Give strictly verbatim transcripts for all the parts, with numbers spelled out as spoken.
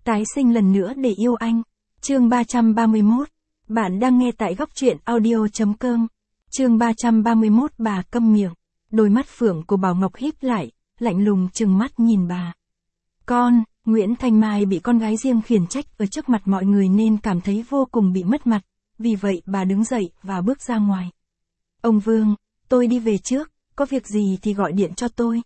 Tái sinh lần nữa để yêu anh. Chương ba trăm ba mươi mốt. Bạn đang nghe tại góc truyện audio chấm com. Chương ba trăm ba mươi mốt. Bà câm miệng. Đôi mắt phượng của Bảo Ngọc híp lại, lạnh lùng trừng mắt nhìn bà. Con, Nguyễn Thanh Mai bị con gái riêng khiển trách ở trước mặt mọi người nên cảm thấy vô cùng bị mất mặt, vì vậy bà đứng dậy và bước ra ngoài. Ông Vương, tôi đi về trước, có việc gì thì gọi điện cho tôi.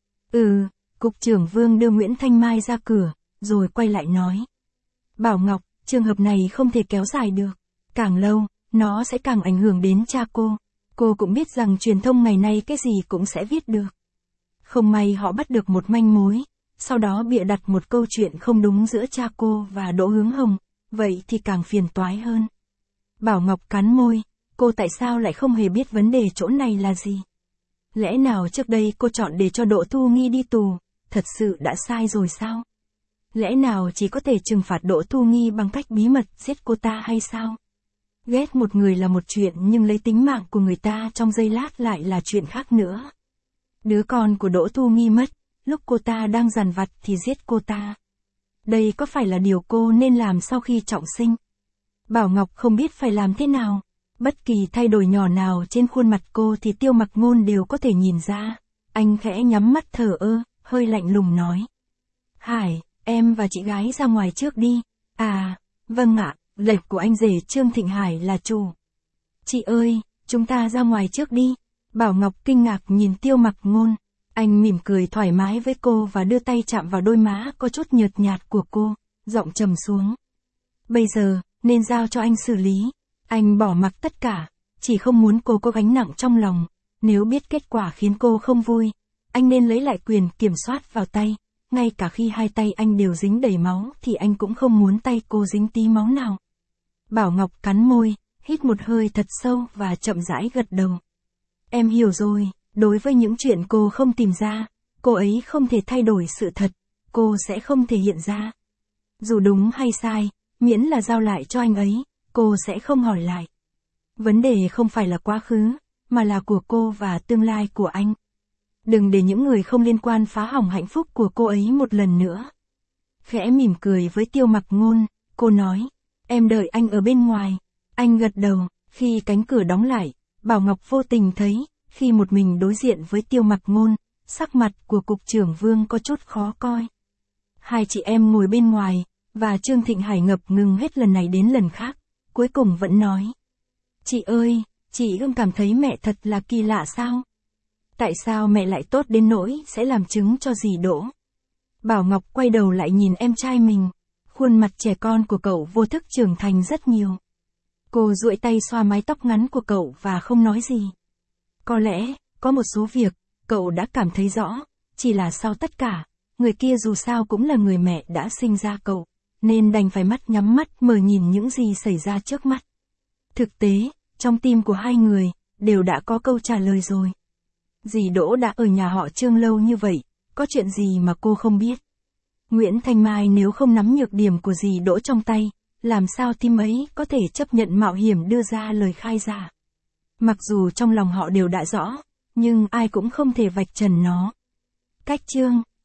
Ừ, Cục trưởng Vương đưa Nguyễn Thanh Mai ra cửa, rồi quay lại nói. Bảo Ngọc, trường hợp này không thể kéo dài được. Càng lâu, nó sẽ càng ảnh hưởng đến cha cô. Cô cũng biết rằng truyền thông ngày nay cái gì cũng sẽ viết được. Không may họ bắt được một manh mối, sau đó bịa đặt một câu chuyện không đúng giữa cha cô và Đỗ Hướng Hồng, vậy thì càng phiền toái hơn. Bảo Ngọc cắn môi, cô tại sao lại không hề biết vấn đề chỗ này là gì? Lẽ nào trước đây cô chọn để cho Đỗ Thu Nghi đi tù, thật sự đã sai rồi sao? Lẽ nào chỉ có thể trừng phạt Đỗ Thu Nghi bằng cách bí mật giết cô ta hay sao? Ghét một người là một chuyện nhưng lấy tính mạng của người ta trong giây lát lại là chuyện khác nữa. Đứa con của Đỗ Thu Nghi mất, lúc cô ta đang dằn vặt thì giết cô ta. Đây có phải là điều cô nên làm sau khi trọng sinh? Bảo Ngọc không biết phải làm thế nào. Bất kỳ thay đổi nhỏ nào trên khuôn mặt cô thì Tiêu Mặc Ngôn đều có thể nhìn ra. Anh khẽ nhắm mắt thở ơ, hơi lạnh lùng nói. Hải, em và chị gái ra ngoài trước đi. À, vâng ạ, lệnh của anh rể Trương Thịnh Hải là chủ. Chị ơi, chúng ta ra ngoài trước đi. Bảo Ngọc kinh ngạc nhìn Tiêu Mặc Ngôn. Anh mỉm cười thoải mái với cô và đưa tay chạm vào đôi má có chút nhợt nhạt của cô, giọng trầm xuống. Bây giờ, nên giao cho anh xử lý. Anh bỏ mặc tất cả, chỉ không muốn cô có gánh nặng trong lòng. Nếu biết kết quả khiến cô không vui, anh nên lấy lại quyền kiểm soát vào tay. Ngay cả khi hai tay anh đều dính đầy máu thì anh cũng không muốn tay cô dính tí máu nào. Bảo Ngọc cắn môi, hít một hơi thật sâu và chậm rãi gật đầu. Em hiểu rồi, đối với những chuyện cô không tìm ra, cô ấy không thể thay đổi sự thật, cô sẽ không thể hiện ra. Dù đúng hay sai, miễn là giao lại cho anh ấy, cô sẽ không hỏi lại. Vấn đề không phải là quá khứ, mà là của cô và tương lai của anh. Đừng để những người không liên quan phá hỏng hạnh phúc của cô ấy một lần nữa. Khẽ mỉm cười với Tiêu Mặc Ngôn, cô nói, em đợi anh ở bên ngoài. Anh gật đầu, khi cánh cửa đóng lại, Bảo Ngọc vô tình thấy, khi một mình đối diện với Tiêu Mặc Ngôn, sắc mặt của Cục trưởng Vương có chút khó coi. Hai chị em ngồi bên ngoài, và Trương Thịnh Hải ngập ngừng hết lần này đến lần khác, cuối cùng vẫn nói. Chị ơi, chị không cảm thấy mẹ thật là kỳ lạ sao? Tại sao mẹ lại tốt đến nỗi sẽ làm chứng cho dì Đỗ? Bảo Ngọc quay đầu lại nhìn em trai mình, khuôn mặt trẻ con của cậu vô thức trưởng thành rất nhiều. Cô duỗi tay xoa mái tóc ngắn của cậu và không nói gì. Có lẽ, có một số việc, cậu đã cảm thấy rõ, chỉ là sau tất cả, người kia dù sao cũng là người mẹ đã sinh ra cậu, nên đành phải mắt nhắm mắt mở nhìn những gì xảy ra trước mắt. Thực tế, trong tim của hai người, đều đã có câu trả lời rồi. Dì Đỗ đã ở nhà họ Trương lâu như vậy, có chuyện gì mà cô không biết? Nguyễn Thanh Mai nếu không nắm nhược điểm của dì Đỗ trong tay, làm sao team ấy có thể chấp nhận mạo hiểm đưa ra lời khai giả? Mặc dù trong lòng họ đều đã rõ, nhưng ai cũng không thể vạch trần nó. Cách chương